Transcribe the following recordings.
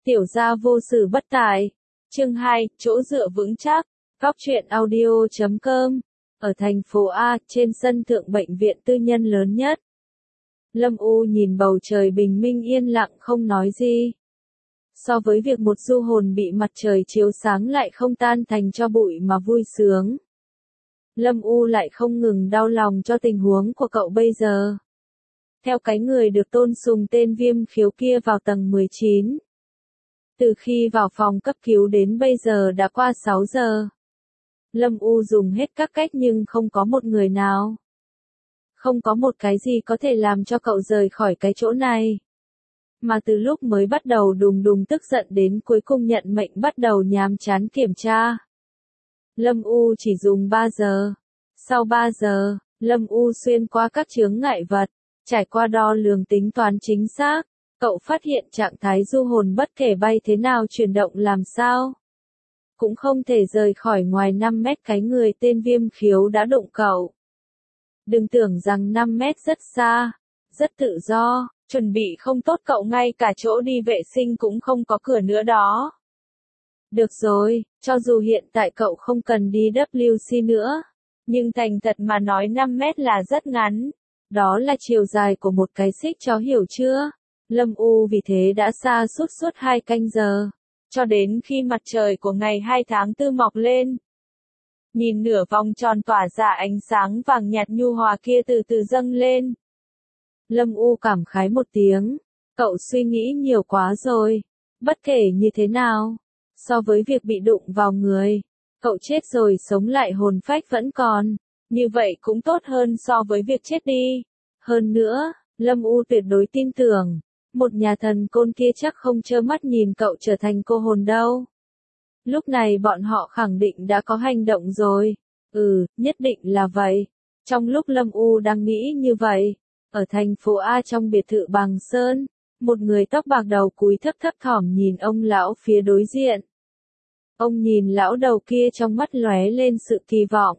Tiểu gia vô sự bất tài. Chương 2, chỗ dựa vững chắc. Góc truyện audio.com. Ở thành phố A, trên sân thượng bệnh viện tư nhân lớn nhất. Lâm U nhìn bầu trời bình minh yên lặng không nói gì. So với việc một du hồn bị mặt trời chiếu sáng lại không tan thành tro bụi mà vui sướng, Lâm U lại không ngừng đau lòng cho tình huống của cậu bây giờ. Theo cái người được tôn sùng tên Viêm Khiếu kia vào tầng 19. Từ khi vào phòng cấp cứu đến bây giờ đã qua 6 giờ. Lâm U dùng hết các cách nhưng không có một người nào. Không có một cái gì có thể làm cho cậu rời khỏi cái chỗ này. Mà từ lúc mới bắt đầu đùng đùng tức giận đến cuối cùng nhận mệnh bắt đầu nhàm chán kiểm tra. Lâm U chỉ dùng 3 giờ. Sau 3 giờ, Lâm U xuyên qua các chướng ngại vật, trải qua đo lường tính toán chính xác. Cậu phát hiện trạng thái du hồn bất kể bay thế nào chuyển động làm sao, cũng không thể rời khỏi ngoài 5 mét cái người tên Viêm Khiếu đã đụng cậu. Đừng tưởng rằng 5 mét rất xa, rất tự do, chuẩn bị không tốt cậu ngay cả chỗ đi vệ sinh cũng không có cửa nữa đó. Được rồi, cho dù hiện tại cậu không cần đi WC nữa, nhưng thành thật mà nói 5 mét là rất ngắn. Đó là chiều dài của một cái xích chó hiểu chưa? Lâm U vì thế đã xa suốt 2 canh giờ, cho đến khi mặt trời của ngày 2 tháng 4 mọc lên. Nhìn nửa vòng tròn tỏa ra ánh sáng vàng nhạt nhu hòa kia từ từ dâng lên. Lâm U cảm khái một tiếng, cậu suy nghĩ nhiều quá rồi. Bất kể như thế nào, so với việc bị đụng vào người, cậu chết rồi sống lại hồn phách vẫn còn, như vậy cũng tốt hơn so với việc chết đi. Hơn nữa, Lâm U tuyệt đối tin tưởng, một nhà thần côn kia chắc không trơ mắt nhìn cậu trở thành cô hồn đâu. Lúc này bọn họ khẳng định đã có hành động rồi. Nhất định là vậy. Trong lúc Lâm U đang nghĩ như vậy, ở thành phố A trong biệt thự Bàng Sơn, một người tóc bạc đầu cúi thấp thỏm nhìn ông lão phía đối diện. Ông nhìn lão đầu kia trong mắt lóe lên sự kỳ vọng.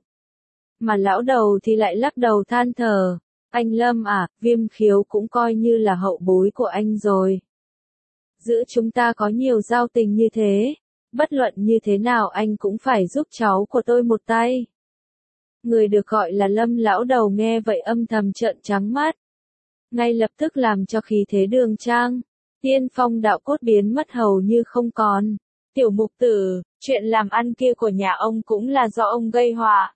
Mà lão đầu thì lại lắc đầu than thở. Anh Lâm à, Viêm Khiếu cũng coi như là hậu bối của anh rồi. Giữa chúng ta có nhiều giao tình như thế, bất luận như thế nào anh cũng phải giúp cháu của tôi một tay. Người được gọi là Lâm lão đầu nghe vậy âm thầm trợn trắng mắt. Ngay lập tức làm cho khí thế Đường Trang, tiên phong đạo cốt biến mất hầu như không còn. Tiểu mục tử, chuyện làm ăn kia của nhà ông cũng là do ông gây họa.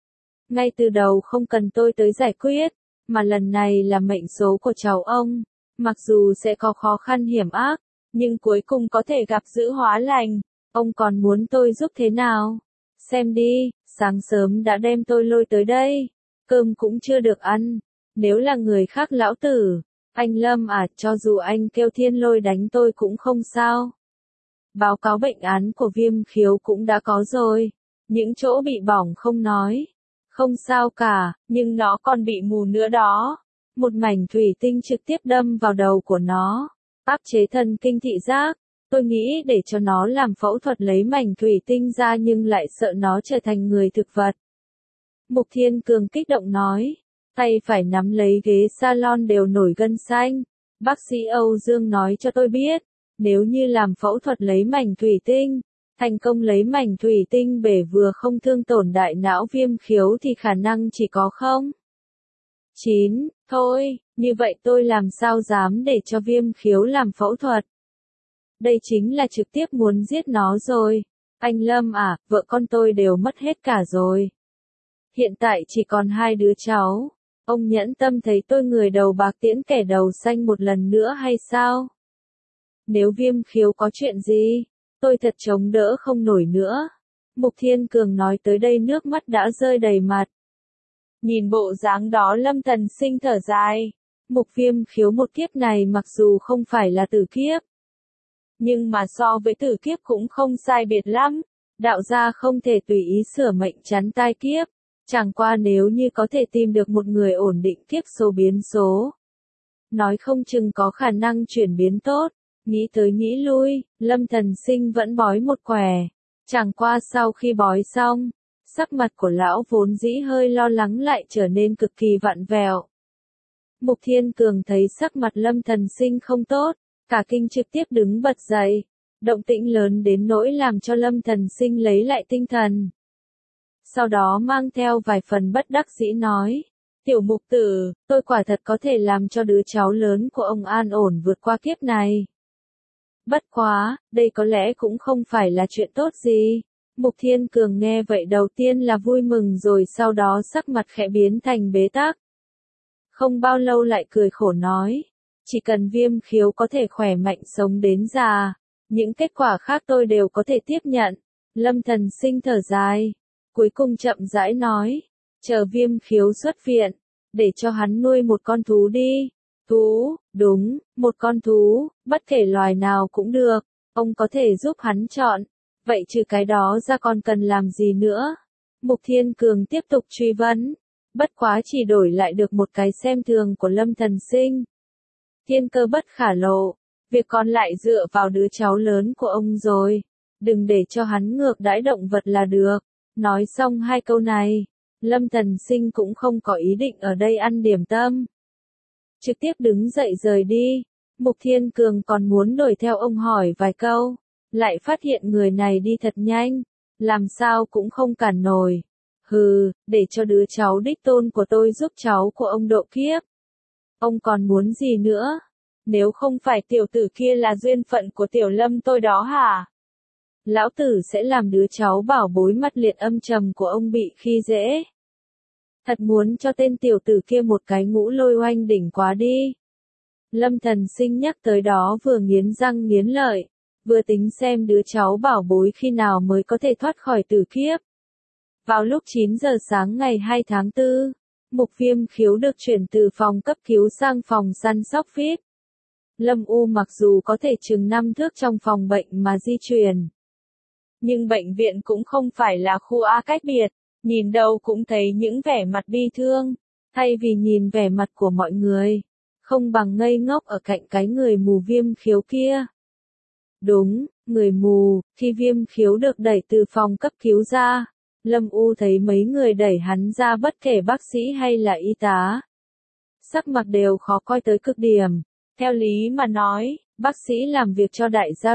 Ngay từ đầu không cần tôi tới giải quyết, mà lần này là mệnh số của cháu ông. Mặc dù sẽ có khó khăn hiểm ác, nhưng cuối cùng có thể gặp dữ hóa lành. Ông còn muốn tôi giúp thế nào? Xem đi, sáng sớm đã đem tôi lôi tới đây. Cơm cũng chưa được ăn. Nếu là người khác lão tử, anh Lâm à, cho dù anh kêu thiên lôi đánh tôi cũng không sao. Báo cáo bệnh án của Viêm Khiếu cũng đã có rồi. Những chỗ bị bỏng không nói. Không sao cả, nhưng nó còn bị mù nữa đó. Một mảnh thủy tinh trực tiếp đâm vào đầu của nó. Áp chế thần kinh thị giác. Tôi nghĩ để cho nó làm phẫu thuật lấy mảnh thủy tinh ra nhưng lại sợ nó trở thành người thực vật. Mục Thiên Cường kích động nói. Tay phải nắm lấy ghế salon đều nổi gân xanh. Bác sĩ Âu Dương nói cho tôi biết. Nếu như làm phẫu thuật lấy mảnh thủy tinh, thành công lấy mảnh thủy tinh bể vừa không thương tổn đại não Viêm Khiếu thì khả năng chỉ có 9. Thôi, như vậy tôi làm sao dám để cho Viêm Khiếu làm phẫu thuật. Đây chính là trực tiếp muốn giết nó rồi. Anh Lâm à, vợ con tôi đều mất hết cả rồi. Hiện tại chỉ còn 2 đứa cháu. Ông nhẫn tâm thấy tôi người đầu bạc tiễn kẻ đầu xanh một lần nữa hay sao? Nếu Viêm Khiếu có chuyện gì, tôi thật chống đỡ không nổi nữa. Mục Thiên Cường nói tới đây nước mắt đã rơi đầy mặt. Nhìn bộ dáng đó Lâm Thần Sinh thở dài. Mục Viêm Khiếu một kiếp này mặc dù không phải là tử kiếp, nhưng mà so với tử kiếp cũng không sai biệt lắm. Đạo gia không thể tùy ý sửa mệnh chắn tai kiếp. Chẳng qua nếu như có thể tìm được một người ổn định kiếp số biến số, nói không chừng có khả năng chuyển biến tốt. Nghĩ tới nghĩ lui, Lâm Thần Sinh vẫn bói một quẻ. Chẳng qua sau khi bói xong, sắc mặt của lão vốn dĩ hơi lo lắng lại trở nên cực kỳ vặn vẹo. Mục Thiên Cường thấy sắc mặt Lâm Thần Sinh không tốt, cả kinh trực tiếp đứng bật dậy. Động tĩnh lớn đến nỗi làm cho Lâm Thần Sinh lấy lại tinh thần. Sau đó mang theo vài phần bất đắc dĩ nói. Tiểu mục tử, tôi quả thật có thể làm cho đứa cháu lớn của ông an ổn vượt qua kiếp này. Bất quá, đây có lẽ cũng không phải là chuyện tốt gì. Mục Thiên Cường nghe vậy đầu tiên là vui mừng rồi sau đó sắc mặt khẽ biến thành bế tắc. Không bao lâu lại cười khổ nói. Chỉ cần Viêm Khiếu có thể khỏe mạnh sống đến già, những kết quả khác tôi đều có thể tiếp nhận. Lâm Thần Sinh thở dài. Cuối cùng chậm rãi nói. Chờ Viêm Khiếu xuất viện, để cho hắn nuôi một con thú đi. Thú, đúng, một con thú, bất kể loài nào cũng được, ông có thể giúp hắn chọn. Vậy trừ cái đó ra còn cần làm gì nữa? Mục Thiên Cường tiếp tục truy vấn. Bất quá chỉ đổi lại được một cái xem thường của Lâm Thần Sinh. Thiên cơ bất khả lộ, việc còn lại dựa vào đứa cháu lớn của ông rồi. Đừng để cho hắn ngược đãi động vật là được. Nói xong hai câu này, Lâm Thần Sinh cũng không có ý định ở đây ăn điểm tâm. Trực tiếp đứng dậy rời đi. Mục Thiên Cường còn muốn đuổi theo ông hỏi vài câu, lại phát hiện người này đi thật nhanh, làm sao cũng không cản nổi. Hừ, để cho đứa cháu đích tôn của tôi giúp cháu của ông độ kiếp. Ông còn muốn gì nữa? Nếu không phải tiểu tử kia là duyên phận của tiểu Lâm tôi đó hả? Lão tử sẽ làm đứa cháu bảo bối mặt liệt âm trầm của ông bị khi dễ. Thật muốn cho tên tiểu tử kia một cái ngũ lôi oanh đỉnh quá đi. Lâm Thần Sinh nhắc tới đó vừa nghiến răng nghiến lợi, vừa tính xem đứa cháu bảo bối khi nào mới có thể thoát khỏi tử kiếp. Vào lúc 9 giờ sáng ngày 2 tháng 4, Mục Viêm Khiếu được chuyển từ phòng cấp cứu sang phòng săn sóc VIP. Lâm U mặc dù có thể chừng 5 thước trong phòng bệnh mà di chuyển, nhưng bệnh viện cũng không phải là khu A cách biệt, nhìn đâu cũng thấy những vẻ mặt bi thương, thay vì nhìn vẻ mặt của mọi người, không bằng ngây ngốc ở cạnh cái người mù Viêm Khiếu kia. Đúng, người mù, khi Viêm Khiếu được đẩy từ phòng cấp cứu ra, Lâm U thấy mấy người đẩy hắn ra bất kể bác sĩ hay là y tá. Sắc mặt đều khó coi tới cực điểm, theo lý mà nói, bác sĩ làm việc cho đại gia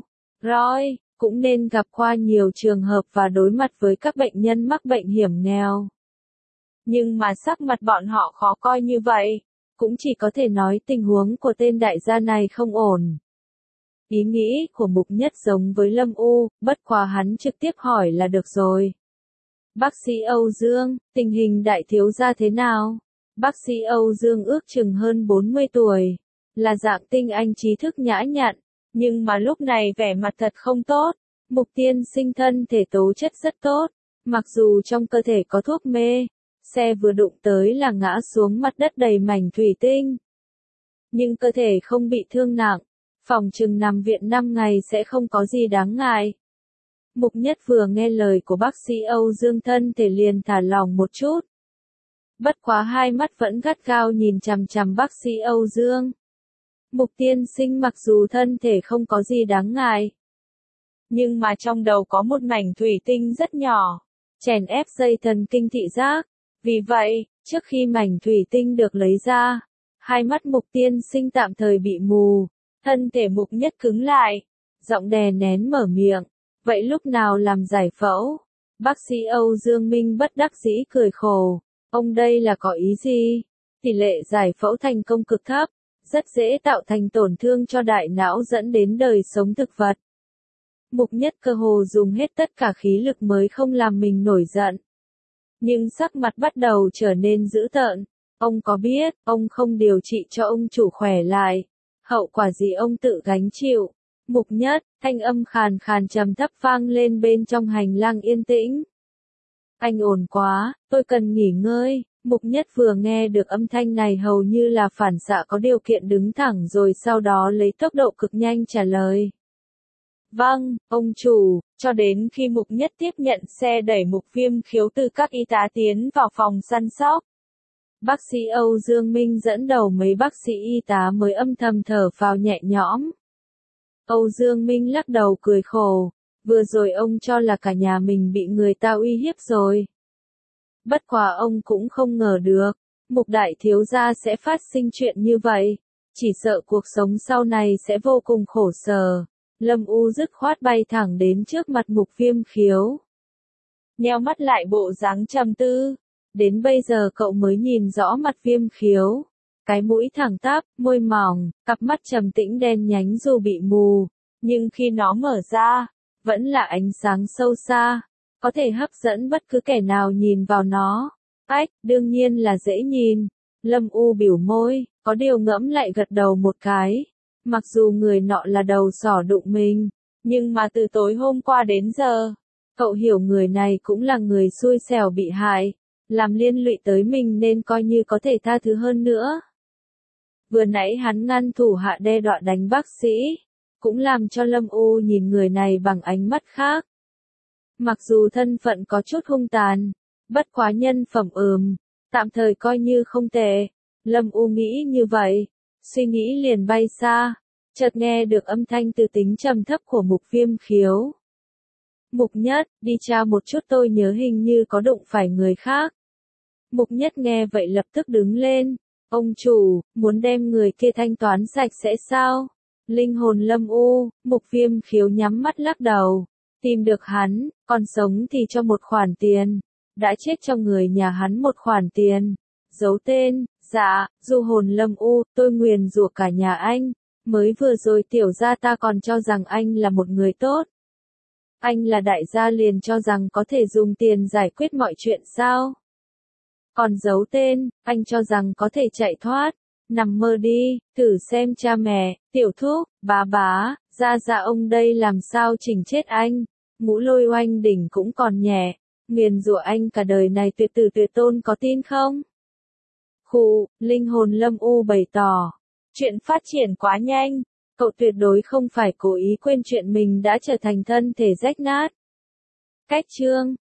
Roy, cũng nên gặp qua nhiều trường hợp và đối mặt với các bệnh nhân mắc bệnh hiểm nghèo. Nhưng mà sắc mặt bọn họ khó coi như vậy, cũng chỉ có thể nói tình huống của tên đại gia này không ổn. Ý nghĩ của Mục Nhất giống với Lâm U, bất quá hắn trực tiếp hỏi là được rồi. Bác sĩ Âu Dương, tình hình đại thiếu gia thế nào? Bác sĩ Âu Dương ước chừng hơn 40 tuổi, là dạng tinh anh trí thức nhã nhặn, nhưng mà lúc này vẻ mặt thật không tốt. Mục Tiên Sinh thân thể tố chất rất tốt, mặc dù trong cơ thể có thuốc mê, xe vừa đụng tới là ngã xuống mặt đất đầy mảnh thủy tinh. Nhưng cơ thể không bị thương nặng, phòng chừng nằm viện 5 ngày sẽ không có gì đáng ngại. Mục Nhất vừa nghe lời của bác sĩ Âu Dương thân thể liền thả lỏng một chút. Bất quá hai mắt vẫn gắt gao nhìn chằm chằm bác sĩ Âu Dương. Mục Tiên Sinh mặc dù thân thể không có gì đáng ngại, nhưng mà trong đầu có một mảnh thủy tinh rất nhỏ, chèn ép dây thần kinh thị giác. Vì vậy, trước khi mảnh thủy tinh được lấy ra, hai mắt Mục Tiên Sinh tạm thời bị mù, thân thể Mục Nhất cứng lại, giọng đè nén mở miệng. Vậy lúc nào làm giải phẫu? Bác sĩ Âu Dương Minh bất đắc dĩ cười khổ. Ông đây là có ý gì? Tỷ lệ giải phẫu thành công cực thấp, rất dễ tạo thành tổn thương cho đại não dẫn đến đời sống thực vật. Mục Nhất cơ hồ dùng hết tất cả khí lực mới không làm mình nổi giận. Nhưng sắc mặt bắt đầu trở nên dữ tợn. Ông có biết, ông không điều trị cho ông chủ khỏe lại, hậu quả gì ông tự gánh chịu. Mục Nhất, thanh âm khàn khàn trầm thấp vang lên bên trong hành lang yên tĩnh. Anh ổn quá, tôi cần nghỉ ngơi. Mục Nhất vừa nghe được âm thanh này hầu như là phản xạ có điều kiện đứng thẳng rồi sau đó lấy tốc độ cực nhanh trả lời. Vâng, ông chủ, cho đến khi Mục Nhất tiếp nhận xe đẩy Mục Viêm Khiếu từ các y tá tiến vào phòng săn sóc. Bác sĩ Âu Dương Minh dẫn đầu mấy bác sĩ y tá mới âm thầm thở phào nhẹ nhõm. Âu Dương Minh lắc đầu cười khổ, vừa rồi ông cho là cả nhà mình bị người ta uy hiếp rồi. Bất quá ông cũng không ngờ được, Mục đại thiếu gia sẽ phát sinh chuyện như vậy, chỉ sợ cuộc sống sau này sẽ vô cùng khổ sở. Lâm U dứt khoát bay thẳng đến trước mặt Mục Viêm Khiếu. Nheo mắt lại bộ dáng trầm tư. Đến bây giờ cậu mới nhìn rõ mặt Viêm Khiếu. Cái mũi thẳng tắp, môi mỏng, cặp mắt trầm tĩnh đen nhánh dù bị mù. Nhưng khi nó mở ra, vẫn là ánh sáng sâu xa. Có thể hấp dẫn bất cứ kẻ nào nhìn vào nó. Ách, đương nhiên là dễ nhìn. Lâm U biểu môi, có điều ngẫm lại gật đầu một cái. Mặc dù người nọ là đầu sỏ đụng mình, nhưng mà từ tối hôm qua đến giờ, cậu hiểu người này cũng là người xui xẻo bị hại, làm liên lụy tới mình nên coi như có thể tha thứ hơn nữa. Vừa nãy hắn ngăn thủ hạ đe dọa đánh bác sĩ, cũng làm cho Lâm U nhìn người này bằng ánh mắt khác. Mặc dù thân phận có chút hung tàn, bất quá nhân phẩm tạm thời coi như không tệ. Lâm U nghĩ như vậy, suy nghĩ liền bay xa, chợt nghe được âm thanh từ tính trầm thấp của Mục Viêm Khiếu. Mục Nhất, đi tra một chút, tôi nhớ hình như có đụng phải người khác. Mục Nhất nghe vậy lập tức đứng lên. Ông chủ, muốn đem người kia thanh toán sạch sẽ sao? Linh hồn Lâm U, Mục Viêm Khiếu nhắm mắt lắc đầu. Tìm được hắn, còn sống thì cho một khoản tiền. Đã chết cho người nhà hắn một khoản tiền. Giấu tên, dạ, du hồn Lâm U, tôi nguyền rủa cả nhà anh. Mới vừa rồi tiểu gia ta còn cho rằng anh là một người tốt. Anh là đại gia liền cho rằng có thể dùng tiền giải quyết mọi chuyện sao? Còn giấu tên, anh cho rằng có thể chạy thoát. Nằm mơ đi, thử xem cha mẹ, tiểu thúc, bá, gia ông đây làm sao chỉnh chết anh. Ngũ Lôi Oanh Đỉnh cũng còn nhẹ, nguyền rủa anh cả đời này tuyệt tử tuyệt tôn, có tin không? Khụ, linh hồn Lâm U bày tỏ. Chuyện phát triển quá nhanh, cậu tuyệt đối không phải cố ý quên chuyện mình đã trở thành thân thể rách nát. Cách chương